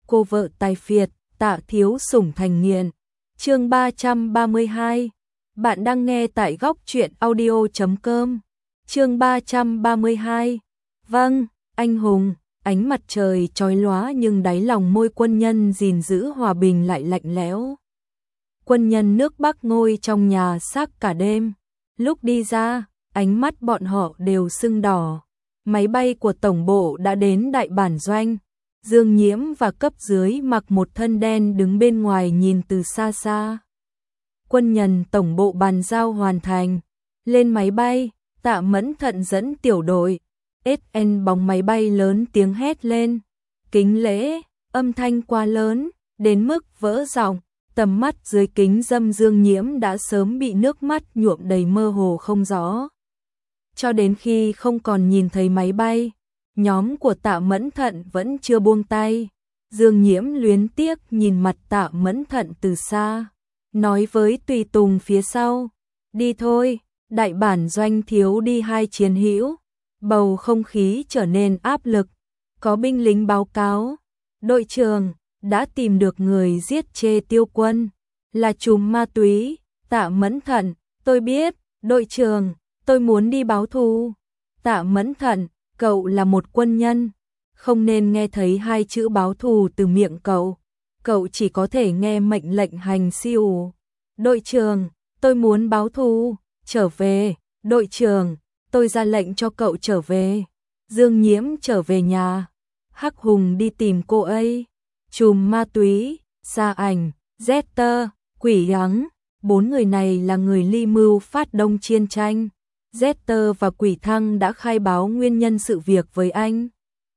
cô vợ tài phiệt, Tạ thiếu sủng thành nghiện. Chương 332. Bạn đang nghe tại góc truyện audio.com. Chương 332. Vâng, anh hùng. Ánh mặt trời chói lóa nhưng đáy lòng môi quân nhân gìn giữ hòa bình lại lạnh lẽo. Quân nhân nước Bắc ngồi trong nhà xác cả đêm. Lúc đi ra, ánh mắt bọn họ đều sưng đỏ. Máy bay của tổng bộ đã đến đại bản doanh. Dương Nhiễm và cấp dưới mặc một thân đen đứng bên ngoài nhìn từ xa xa. Quân nhân tổng bộ bàn giao hoàn thành. Lên máy bay, Tạ Mẫn Thận dẫn tiểu đội. SN bóng máy bay lớn tiếng hét lên. Kính lễ, âm thanh quá lớn, đến mức vỡ giọng. Tầm mắt dưới kính râm Dương Nhiễm đã sớm bị nước mắt nhuộm đầy mơ hồ không rõ. Cho đến khi không còn nhìn thấy máy bay, nhóm của Tạ Mẫn Thận vẫn chưa buông tay. Dương Nhiễm luyến tiếc nhìn mặt Tạ Mẫn Thận từ xa, nói với tùy tùng phía sau, đi thôi, đại bản doanh thiếu đi 2 chiến hữu. Bầu không khí trở nên áp lực, có binh lính báo cáo, đội trưởng đã tìm được người giết Chê Tiêu Quân, là trùm ma túy. Tạ Mẫn Thận, tôi biết, đội trưởng, tôi muốn đi báo thù. Tạ Mẫn Thận, cậu là một quân nhân, không nên nghe thấy 2 chữ báo thù từ miệng cậu chỉ có thể nghe mệnh lệnh hành siêu. Đội trưởng, tôi muốn báo thù, trở về, đội trưởng, tôi ra lệnh cho cậu trở về. Dương Nhiễm trở về nhà, Hắc Hùng đi tìm cô ấy. Trùm ma túy, Sa Ảnh, Zetter, Quỷ Thắng, 4 người này là người ly mưu phát động chiến tranh. Zetter và Quỷ Thăng đã khai báo nguyên nhân sự việc với anh.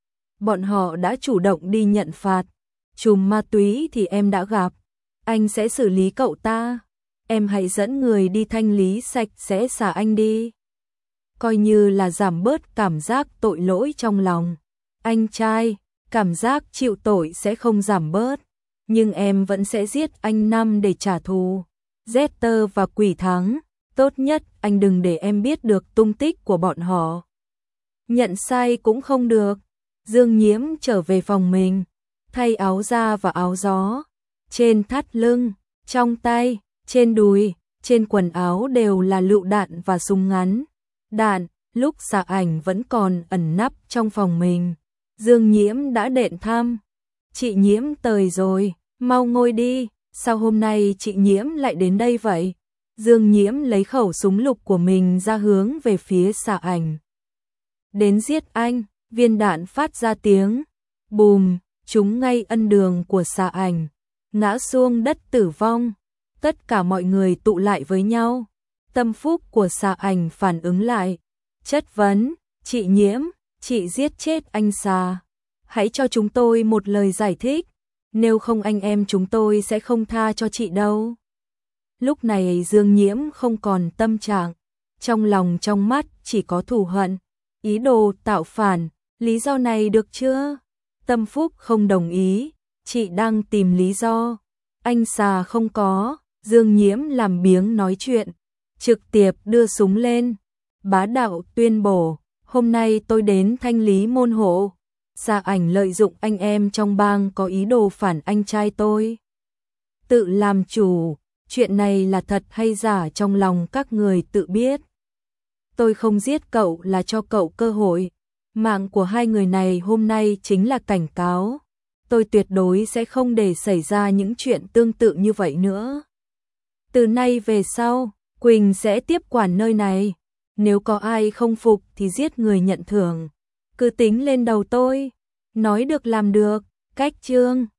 Bọn họ đã chủ động đi nhận phạt. Trùm ma túy thì em đã gặp, anh sẽ xử lý cậu ta. Em hãy dẫn người đi thanh lý sạch sẽ xả anh đi. Coi như là giảm bớt cảm giác tội lỗi trong lòng. Anh trai, cảm giác chịu tội sẽ không giảm bớt, nhưng em vẫn sẽ giết anh Năm để trả thù. Zetter và Quỷ Thắng, tốt nhất anh đừng để em biết được tung tích của bọn họ. Nhận sai cũng không được. Dương Nhiễm trở về phòng mình, thay áo da và áo gió. Trên thắt lưng, trong tay, trên đùi, trên quần áo đều là lựu đạn và súng ngắn. Đạn, lúc Sa Ảnh vẫn còn ẩn nấp trong phòng mình. Dương Nhiễm đã đện thăm. Chị Nhiễm tới rồi, mau ngồi đi, sao hôm nay chị Nhiễm lại đến đây vậy? Dương Nhiễm lấy khẩu súng lục của mình ra hướng về phía Sa Ảnh. Đến giết anh, viên đạn phát ra tiếng bùm, trúng ngay ân đường của Sa Ảnh, ngã xuống đất tử vong. Tất cả mọi người tụ lại với nhau. Tâm phúc của Sa Ảnh phản ứng lại, chất vấn, chị Nhiễm, chị giết chết anh Sa. Hãy cho chúng tôi một lời giải thích, nếu không anh em chúng tôi sẽ không tha cho chị đâu. Lúc này Dương Nhiễm không còn tâm trạng, trong lòng trong mắt chỉ có thù hận, ý đồ tạo phản. Lý do này được chưa? Tâm phúc không đồng ý, chị đang tìm lý do. Anh Sa không có. Dương Nhiễm làm biếng nói chuyện, trực tiếp đưa súng lên, bá đạo tuyên bố, hôm nay tôi đến thanh lý môn hộ. Sa Ảnh lợi dụng anh em trong bang có ý đồ phản anh trai tôi. Tự làm chủ, chuyện này là thật hay giả trong lòng các người tự biết. Tôi không giết cậu là cho cậu cơ hội. Mạng của 2 người này hôm nay chính là cảnh cáo. Tôi tuyệt đối sẽ không để xảy ra những chuyện tương tự như vậy nữa. Từ nay về sau, Quỳnh sẽ tiếp quản nơi này. Nếu có ai không phục thì giết người nhận thưởng. Cứ tính lên đầu tôi. Nói được làm được, cách chương.